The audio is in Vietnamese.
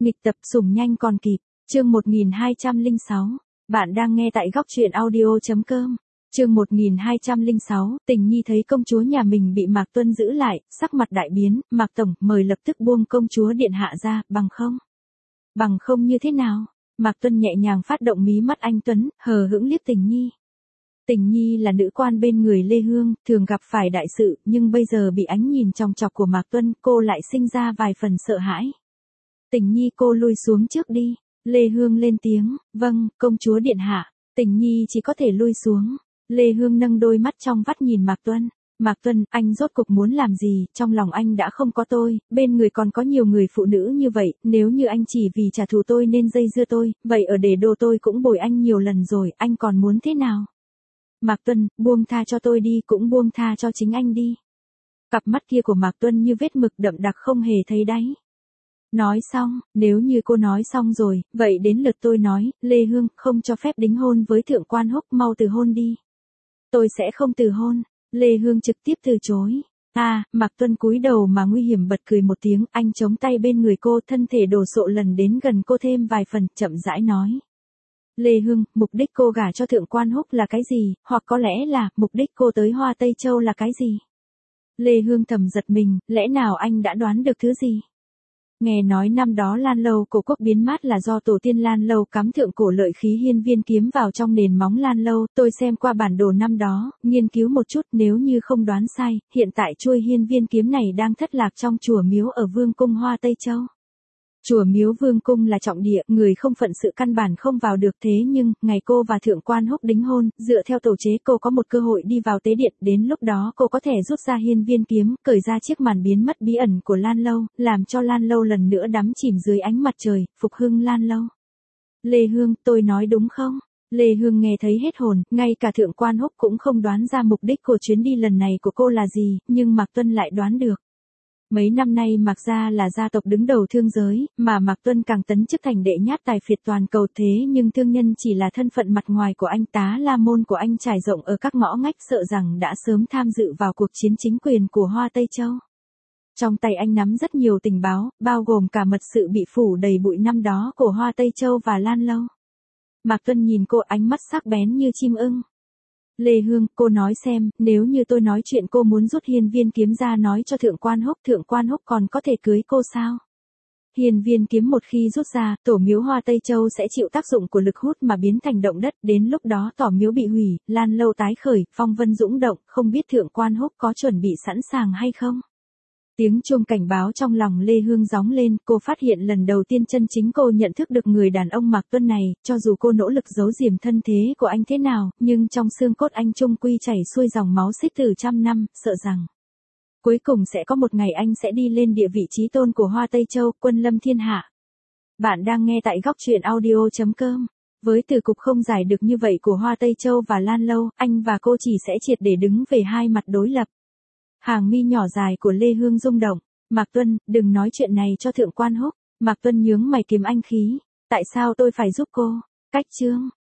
Nghịch tập sủng nhanh còn kịp. Chương 1206. Bạn đang nghe tại góc truyện audio.com. Chương 1206, Tình Nhi thấy công chúa nhà mình bị Mạc Tuân giữ lại, sắc mặt đại biến, Mạc Tổng mời lập tức buông công chúa điện hạ ra, bằng không. Bằng không như thế nào? Mạc Tuân nhẹ nhàng phát động mí mắt anh Tuấn, hờ hững liếc Tình Nhi. Tình Nhi là nữ quan bên người Lê Hương, thường gặp phải đại sự, nhưng bây giờ bị ánh nhìn chòng chọc của Mạc Tuân, cô lại sinh ra vài phần sợ hãi. Tình Nhi cô lui xuống trước đi. Lê Hương lên tiếng, vâng, công chúa điện hạ. Tình Nhi chỉ có thể lui xuống. Lê Hương nâng đôi mắt trong vắt nhìn Mạc Tuân. Mạc Tuân, anh rốt cục muốn làm gì, trong lòng anh đã không có tôi, bên người còn có nhiều người phụ nữ như vậy, nếu như anh chỉ vì trả thù tôi nên dây dưa tôi, vậy ở để đồ tôi cũng bồi anh nhiều lần rồi, anh còn muốn thế nào? Mạc Tuân, buông tha cho tôi đi, cũng buông tha cho chính anh đi. Cặp mắt kia của Mạc Tuân như vết mực đậm đặc không hề thấy đáy. Nói xong, nếu như cô nói xong rồi, vậy đến lượt tôi nói, Lê Hương, không cho phép đính hôn với Thượng Quan Húc, mau từ hôn đi. Tôi sẽ không từ hôn. Lê Hương trực tiếp từ chối. Mạc Tuân cúi đầu mà nguy hiểm bật cười một tiếng, anh chống tay bên người cô, thân thể đổ sộ lần đến gần cô thêm vài phần, chậm rãi nói. Lê Hương, mục đích cô gả cho Thượng Quan Húc là cái gì, hoặc có lẽ là, mục đích cô tới Hoa Tây Châu là cái gì? Lê Hương thầm giật mình, lẽ nào anh đã đoán được thứ gì? Nghe nói năm đó Lan Lâu cổ quốc biến mát là do tổ tiên Lan Lâu cắm thượng cổ lợi khí hiên viên kiếm vào trong nền móng Lan Lâu, tôi xem qua bản đồ năm đó, nghiên cứu một chút, nếu như không đoán sai, hiện tại chuôi hiên viên kiếm này đang thất lạc trong chùa miếu ở Vương cung Hoa Tây Châu. Chùa miếu Vương cung là trọng địa, người không phận sự căn bản không vào được, thế nhưng, ngày cô và Thượng Quan Húc đính hôn, dựa theo tổ chế cô có một cơ hội đi vào tế điện, đến lúc đó cô có thể rút ra hiên viên kiếm, cởi ra chiếc màn biến mất bí ẩn của Lan Lâu, làm cho Lan Lâu lần nữa đắm chìm dưới ánh mặt trời, phục hưng Lan Lâu. Lê Hương, tôi nói đúng không? Lê Hương nghe thấy hết hồn, ngay cả Thượng Quan Húc cũng không đoán ra mục đích của chuyến đi lần này của cô là gì, nhưng Mạc Tuân lại đoán được. Mấy năm nay Mạc gia là gia tộc đứng đầu thương giới, mà Mạc Tuân càng tấn chức thành đệ nhát tài phiệt toàn cầu, thế nhưng thương nhân chỉ là thân phận mặt ngoài của anh, tá la môn của anh trải rộng ở các ngõ ngách, sợ rằng đã sớm tham dự vào cuộc chiến chính quyền của Hoa Tây Châu. Trong tay anh nắm rất nhiều tình báo, bao gồm cả mật sự bị phủ đầy bụi năm đó của Hoa Tây Châu và Lan Lâu. Mạc Tuân nhìn cô, ánh mắt sắc bén như chim ưng. Lê Hương, cô nói xem, nếu như tôi nói chuyện cô muốn rút hiên viên kiếm ra nói cho Thượng Quan Húc còn có thể cưới cô sao? Hiên viên kiếm một khi rút ra, tổ miếu Hoa Tây Châu sẽ chịu tác dụng của lực hút mà biến thành động đất, đến lúc đó tỏ miếu bị hủy, Lan Lâu tái khởi, phong vân dũng động, không biết Thượng Quan Húc có chuẩn bị sẵn sàng hay không? Tiếng chuông cảnh báo trong lòng Lê Hương gióng lên, cô phát hiện lần đầu tiên chân chính cô nhận thức được người đàn ông Mạc Tuân này, cho dù cô nỗ lực giấu giềm thân thế của anh thế nào, nhưng trong xương cốt anh chung quy chảy xuôi dòng máu xích từ trăm năm, sợ rằng cuối cùng sẽ có một ngày anh sẽ đi lên địa vị chí tôn của Hoa Tây Châu, quân lâm thiên hạ. Bạn đang nghe tại góc truyện audio.com. Với từ cục không giải được như vậy của Hoa Tây Châu và Lan Lâu, anh và cô chỉ sẽ triệt để đứng về hai mặt đối lập. Hàng mi nhỏ dài của Lê Hương rung động. Mạc Tuân, đừng nói chuyện này cho Thượng Quan Húc. Mạc Tuân nhướng mày, kiếm anh khí. Tại sao tôi phải giúp cô? Cách chương.